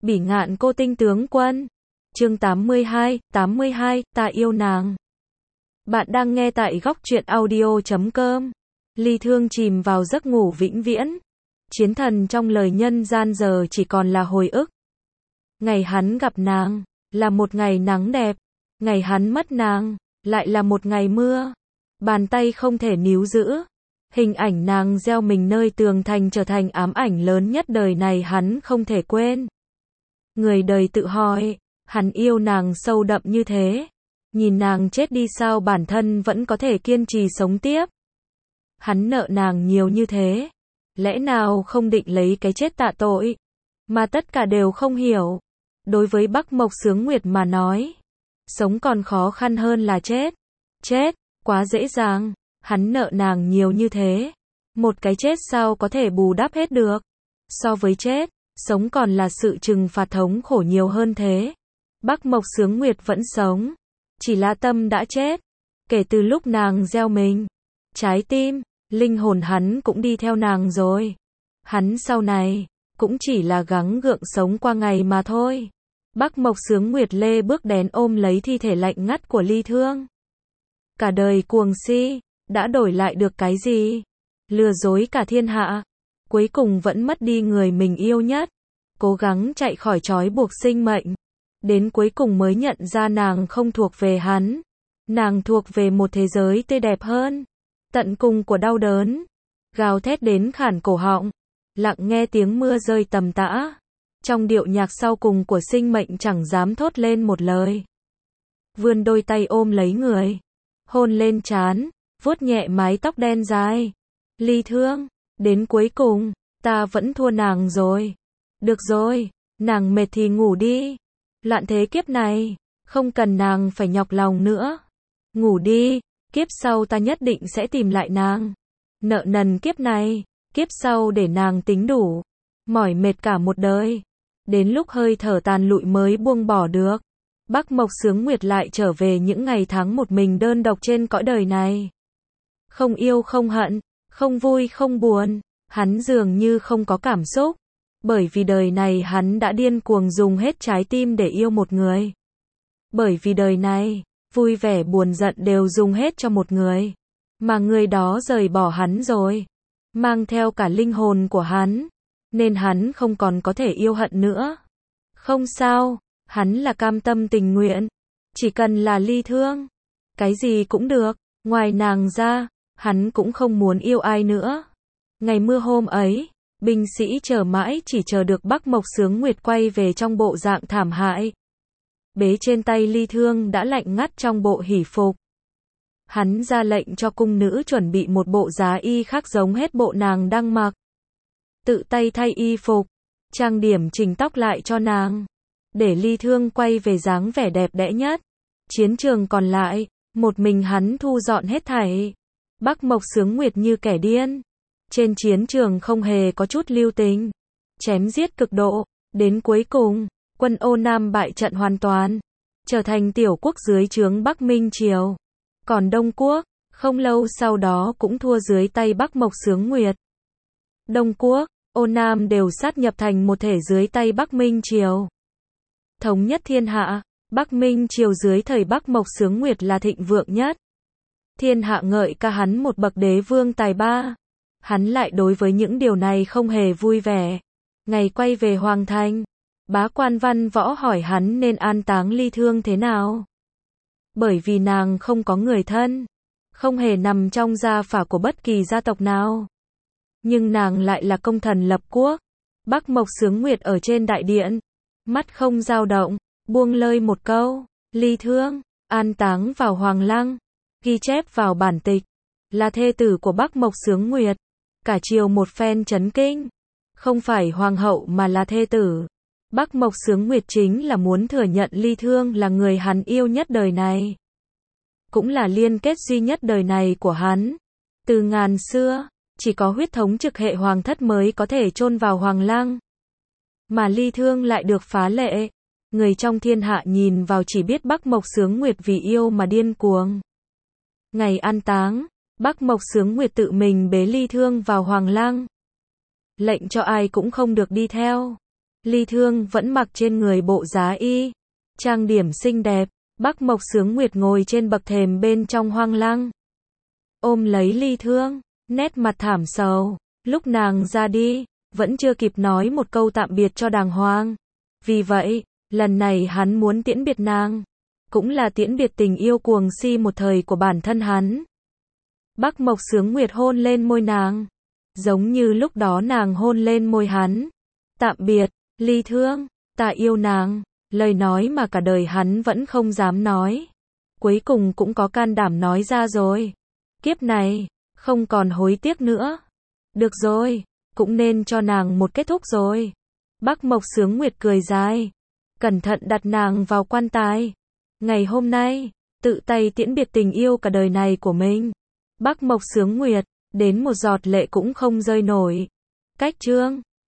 Bỉ ngạn cô tinh tướng quân. Chương 82, ta yêu nàng. Bạn đang nghe tại góc truyện audio.com. Ly Thương chìm vào giấc ngủ vĩnh viễn. Chiến thần trong lời nhân gian giờ chỉ còn là hồi ức. Ngày hắn gặp nàng, là một ngày nắng đẹp. Ngày hắn mất nàng, lại là một ngày mưa. Bàn tay không thể níu giữ. Hình ảnh nàng gieo mình nơi tường thành trở thành ám ảnh lớn nhất đời này hắn không thể quên. Người đời tự hỏi, hắn yêu nàng sâu đậm như thế. Nhìn nàng chết đi sao bản thân vẫn có thể kiên trì sống tiếp. Hắn nợ nàng nhiều như thế. Lẽ nào không định lấy cái chết tạ tội? Mà tất cả đều không hiểu. Đối với Bắc Mộc Xướng Nguyệt mà nói, sống còn khó khăn hơn là chết. Chết, quá dễ dàng. Hắn nợ nàng nhiều như thế. Một cái chết sao có thể bù đắp hết được? So với chết, sống còn là sự trừng phạt thống khổ nhiều hơn thế. Bắc Mộc Xướng Nguyệt vẫn sống. Chỉ là tâm đã chết. Kể từ lúc nàng gieo mình, trái tim, linh hồn hắn cũng đi theo nàng rồi. Hắn sau này, cũng chỉ là gắng gượng sống qua ngày mà thôi. Bắc Mộc Xướng Nguyệt lê bước đến ôm lấy thi thể lạnh ngắt của Ly Thương. Cả đời cuồng si, đã đổi lại được cái gì? Lừa dối cả thiên hạ. Cuối cùng vẫn mất đi người mình yêu nhất. Cố gắng chạy khỏi trói buộc sinh mệnh. Đến cuối cùng mới nhận ra nàng không thuộc về hắn. Nàng thuộc về một thế giới tươi đẹp hơn. Tận cùng của đau đớn. Gào thét đến khản cổ họng. Lặng nghe tiếng mưa rơi tầm tã. Trong điệu nhạc sau cùng của sinh mệnh chẳng dám thốt lên một lời. Vươn đôi tay ôm lấy người. Hôn lên trán. Vuốt nhẹ mái tóc đen dài. Ly Thương, đến cuối cùng, ta vẫn thua nàng rồi. Được rồi, nàng mệt thì ngủ đi. Loạn thế kiếp này, không cần nàng phải nhọc lòng nữa. Ngủ đi, kiếp sau ta nhất định sẽ tìm lại nàng. Nợ nần kiếp này, kiếp sau để nàng tính đủ. Mỏi mệt cả một đời. Đến lúc hơi thở tàn lụi mới buông bỏ được. Bắc Mộc Xướng Nguyệt lại trở về những ngày tháng một mình đơn độc trên cõi đời này. Không yêu không hận, không vui không buồn, hắn dường như không có cảm xúc. Bởi vì đời này hắn đã điên cuồng dùng hết trái tim để yêu một người. Bởi vì đời này, vui vẻ buồn giận đều dùng hết cho một người. Mà người đó rời bỏ hắn rồi. Mang theo cả linh hồn của hắn. Nên hắn không còn có thể yêu hận nữa. Không sao, hắn là cam tâm tình nguyện. Chỉ cần là Ly Thương. Cái gì cũng được, ngoài nàng ra. Hắn cũng không muốn yêu ai nữa. Ngày mưa hôm ấy, binh sĩ chờ mãi chỉ chờ được Bắc Mộc Xướng Nguyệt quay về trong bộ dạng thảm hại. Bế trên tay Ly Thương đã lạnh ngắt trong bộ hỷ phục. Hắn ra lệnh cho cung nữ chuẩn bị một bộ giá y khác giống hết bộ nàng đang mặc. Tự tay thay y phục, trang điểm chỉnh tóc lại cho nàng. Để Ly Thương quay về dáng vẻ đẹp đẽ nhất. Chiến trường còn lại, một mình hắn thu dọn hết thảy. Bắc Mộc Xướng Nguyệt như kẻ điên. Trên chiến trường không hề có chút lưu tình. Chém giết cực độ. Đến cuối cùng, quân Ô Nam bại trận hoàn toàn. Trở thành tiểu quốc dưới trướng Bắc Minh Triều. Còn Đông Quốc, không lâu sau đó cũng thua dưới tay Bắc Mộc Xướng Nguyệt. Đông Quốc, Ô Nam đều sát nhập thành một thể dưới tay Bắc Minh Triều. Thống nhất thiên hạ, Bắc Minh Triều dưới thời Bắc Mộc Xướng Nguyệt là thịnh vượng nhất. Thiên hạ ngợi ca hắn một bậc đế vương tài ba. Hắn lại đối với những điều này không hề vui vẻ. Ngày quay về Hoàng Thành, bá quan văn võ hỏi hắn nên an táng Ly Thương thế nào. Bởi vì nàng không có người thân, không hề nằm trong gia phả của bất kỳ gia tộc nào. Nhưng nàng lại là công thần lập quốc. Bắc Mộc Xướng Nguyệt ở trên đại điện, mắt không dao động, buông lơi một câu, Ly Thương, an táng vào Hoàng Lăng. Ghi chép vào bản tịch, là thê tử của Bắc Mộc Xướng Nguyệt. Cả triều một phen chấn kinh. Không phải hoàng hậu mà là thê tử. Bắc Mộc Xướng Nguyệt chính là muốn thừa nhận Ly Thương là người hắn yêu nhất đời này. Cũng là liên kết duy nhất đời này của hắn. Từ ngàn xưa, chỉ có huyết thống trực hệ hoàng thất mới có thể chôn vào Hoàng Lăng. Mà Ly Thương lại được phá lệ. Người trong thiên hạ nhìn vào chỉ biết Bắc Mộc Xướng Nguyệt vì yêu mà điên cuồng. Ngày an táng, Bắc Mộc Xướng Nguyệt tự mình bế Ly Thương vào Hoàng Lăng. Lệnh cho ai cũng không được đi theo. Ly Thương vẫn mặc trên người bộ giá y, trang điểm xinh đẹp. Bắc Mộc Sướng Nguyệt ngồi trên bậc thềm bên trong hoang lăng, ôm lấy Ly Thương, nét mặt thảm sầu. Lúc nàng ra đi, vẫn chưa kịp nói một câu tạm biệt cho đàng hoàng. Vì vậy, lần này hắn muốn tiễn biệt nàng, cũng là tiễn biệt tình yêu cuồng si một thời của bản thân hắn. Bắc Mộc Sướng Nguyệt hôn lên môi nàng, giống như lúc đó nàng hôn lên môi hắn. Tạm biệt, Ly Thương, ta yêu nàng, lời nói mà cả đời hắn vẫn không dám nói. Cuối cùng cũng có can đảm nói ra rồi. Kiếp này, không còn hối tiếc nữa. Được rồi, cũng nên cho nàng một kết thúc rồi. Bắc Mộc Sướng Nguyệt cười dài, cẩn thận đặt nàng vào quan tài. Ngày hôm nay, tự tay tiễn biệt tình yêu cả đời này của mình. Bắc Mộc Sướng Nguyệt, đến một giọt lệ cũng không rơi nổi. Cách chương